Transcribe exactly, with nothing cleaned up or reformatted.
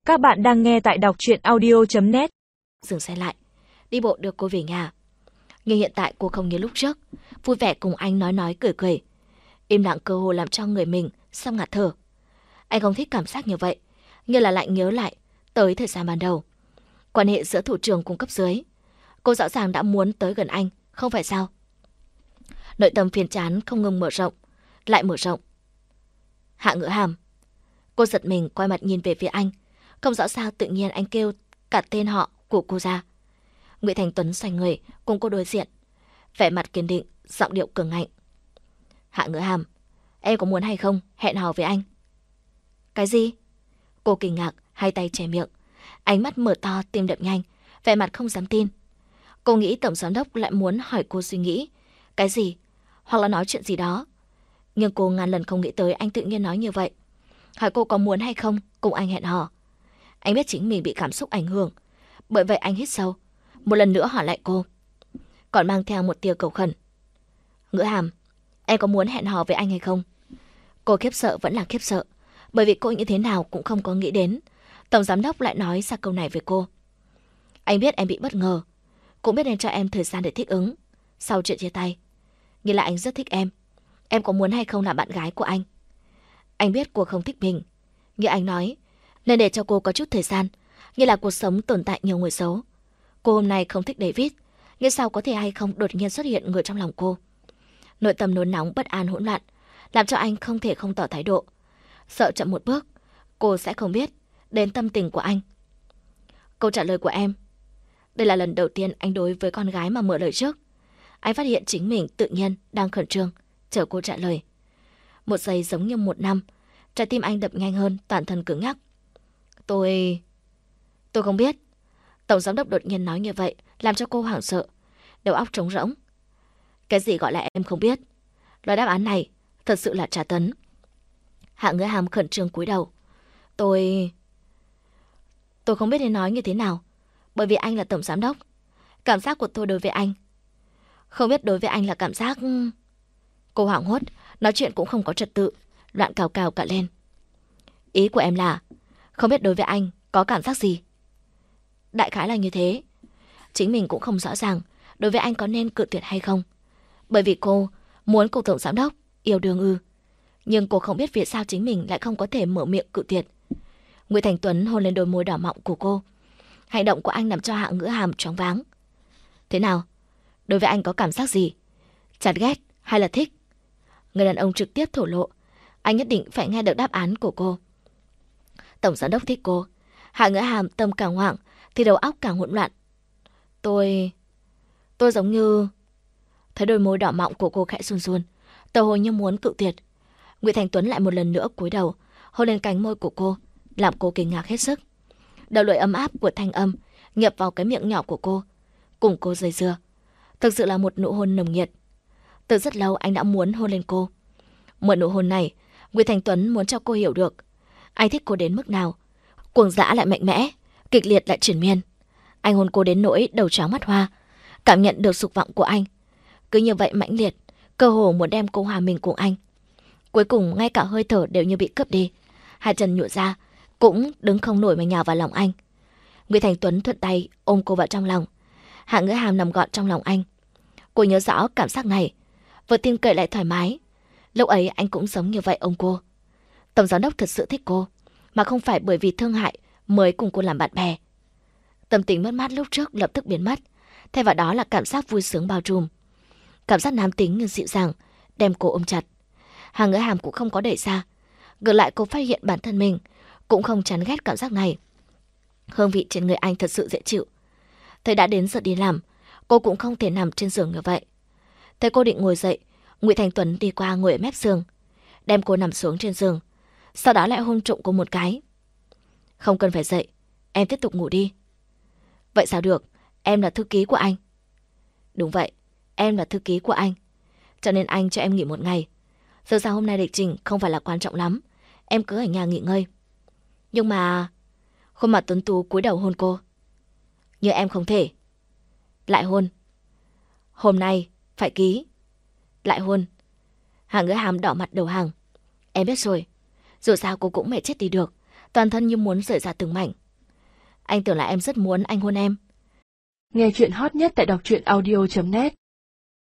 Các bạn đang nghe tại đọc truyện audio chấm net. Dừng xe lại, đi bộ đưa cô về nhà. Nhưng hiện tại cô không như lúc trước, vui vẻ cùng anh nói nói cười cười. Im lặng cơ hồ làm cho người mình sắp ngạt thở. Anh không thích cảm giác như vậy, như là lại nhớ lại tới thời gian ban đầu. Quan hệ giữa thủ trưởng cùng cấp dưới. Cô rõ ràng đã muốn tới gần anh, không phải sao? Nội tâm phiền chán không ngừng mở rộng, lại mở rộng. Hạ Ngữ Hàm. Cô giật mình quay mặt nhìn về phía anh. Không rõ sao tự nhiên anh kêu cả tên họ của cô ra. Ngụy Thành Tuấn xoay người cùng cô đối diện, vẻ mặt kiên định, giọng điệu cường ngạnh. Hạ Ngữ Hàm, em có muốn hay không hẹn hò với anh? Cái gì? Cô kinh ngạc, hai tay che miệng, ánh mắt mở to, tim đập nhanh, vẻ mặt không dám tin. Cô nghĩ tổng giám đốc lại muốn hỏi cô suy nghĩ cái gì, hoặc là nói chuyện gì đó. Nhưng cô ngàn lần không nghĩ tới anh tự nhiên nói như vậy, hỏi cô có muốn hay không cùng anh hẹn hò. Anh biết chính mình bị cảm xúc ảnh hưởng, bởi vậy anh hít sâu, một lần nữa hỏi lại cô, còn mang theo một tia cầu khẩn. Ngữ Hàm, em có muốn hẹn hò với anh hay không? Cô khiếp sợ vẫn là khiếp sợ, bởi vì cô như thế nào cũng không có nghĩ đến tổng giám đốc lại nói ra câu này với cô. Anh biết em bị bất ngờ, cũng biết nên cho em thời gian để thích ứng sau chuyện chia tay. Nhưng là anh rất thích em. Em có muốn hay không làm bạn gái của anh? Anh biết cô không thích mình, như anh nói, nên để cho cô có chút thời gian. Như là cuộc sống tồn tại nhiều người xấu. Cô hôm nay không thích David, nhưng sao có thể hay không đột nhiên xuất hiện người trong lòng cô. Nội tâm nôn nóng, bất an, hỗn loạn, làm cho anh không thể không tỏ thái độ. Sợ chậm một bước, cô sẽ không biết đến tâm tình của anh. Câu trả lời của em. Đây là lần đầu tiên anh đối với con gái mà mở lời trước. Anh phát hiện chính mình tự nhiên đang khẩn trương, chờ cô trả lời. Một giây giống như một năm, trái tim anh đập nhanh hơn, toàn thân cứng nhắc. Tôi... Tôi không biết. Tổng giám đốc đột nhiên nói như vậy, làm cho cô hoảng sợ, đầu óc trống rỗng. Cái gì gọi là em không biết? Loại đáp án này thật sự là tra tấn. Hạ Ngữ Hàm khẩn trương cúi đầu. Tôi... Tôi không biết nên nói như thế nào, bởi vì anh là tổng giám đốc. Cảm giác của tôi đối với anh, không biết đối với anh là cảm giác... Cô hoảng hốt, nói chuyện cũng không có trật tự, loạn cào cào cả lên. Ý của em là không biết đối với anh có cảm giác gì? Đại khái là như thế. Chính mình cũng không rõ ràng đối với anh có nên cự tuyệt hay không, bởi vì cô muốn cùng tổng giám đốc yêu đương ư. Nhưng cô không biết vì sao chính mình lại không có thể mở miệng cự tuyệt. Ngụy Thành Tuấn hôn lên đôi môi đỏ mọng của cô. Hành động của anh làm cho Hạ Ngữ Hàm choáng váng. Thế nào? Đối với anh có cảm giác gì? Chán ghét hay là thích? Người đàn ông trực tiếp thổ lộ. Anh nhất định phải nghe được đáp án của cô. Tổng giám đốc thích cô. Hạ Ngữ Hàm tâm càng hoảng thì đầu óc càng hỗn loạn. Tôi... Tôi giống như... Thấy đôi môi đỏ mọng của cô khẽ run run, tờ hồ như muốn cự tuyệt. Ngụy Thành Tuấn lại một lần nữa cúi đầu, hôn lên cánh môi của cô, làm cô kinh ngạc hết sức. Đầu lưỡi ấm áp của thanh âm nhập vào cái miệng nhỏ của cô, cùng cô dây dưa. Thực sự là một nụ hôn nồng nhiệt. Từ rất lâu anh đã muốn hôn lên cô. Một nụ hôn này, Ngụy Thành Tuấn muốn cho cô hiểu được anh thích cô đến mức nào. Cuồng dã lại mạnh mẽ, kịch liệt lại triền miên. Anh hôn cô đến nỗi đầu chóng mắt hoa, cảm nhận được dục vọng của anh. Cứ như vậy mãnh liệt, cơ hồ muốn đem cô hòa mình cùng anh. Cuối cùng ngay cả hơi thở đều như bị cướp đi. Hai chân nhũn ra, cũng đứng không nổi mà nhào vào lòng anh. Ngụy Thành Tuấn thuận tay ôm cô vào trong lòng. Hạ Ngữ Hàm nằm gọn trong lòng anh. Cô nhớ rõ cảm giác này, vừa tin cậy lại thoải mái. Lúc ấy anh cũng giống như vậy ôm cô. Tổng giám đốc thật sự thích cô, mà không phải bởi vì thương hại mới cùng cô làm bạn bè. Tâm tình mất mát lúc trước lập tức biến mất, thay vào đó là cảm giác vui sướng bao trùm. Cảm giác nam tính nhưng dịu dàng đem cô ôm chặt. Hạ Ngữ Hàm cũng không có đẩy ra, ngược lại cô phát hiện bản thân mình cũng không chán ghét cảm giác này. Hương vị trên người anh thật sự dễ chịu. Thấy đã đến giờ đi làm, cô cũng không thể nằm trên giường như vậy. Thấy cô định ngồi dậy, Ngụy Thành Tuấn đi qua ngồi ở mép giường, đem cô nằm xuống trên giường, sau đó lại hôn trộm cô một cái. Không cần phải dậy, em tiếp tục ngủ đi. Vậy sao được, em là thư ký của anh. Đúng vậy, em là thư ký của anh, cho nên anh cho em nghỉ một ngày. Giờ sao hôm nay lịch trình không phải là quan trọng lắm, em cứ ở nhà nghỉ ngơi. Nhưng mà... Khuôn mặt tuấn tú cúi đầu hôn cô. Nhưng em không thể. Lại hôn. Hôm nay phải ký. Lại hôn. Hạ Ngữ Hàm đỏ mặt đầu hàng. Em biết rồi, dù sao cô cũng mệt chết đi được, toàn thân như muốn rời ra từng mảnh. Anh tưởng là em rất muốn anh hôn em. Nghe chuyện hot nhất tại đọc truyện audio chấm net.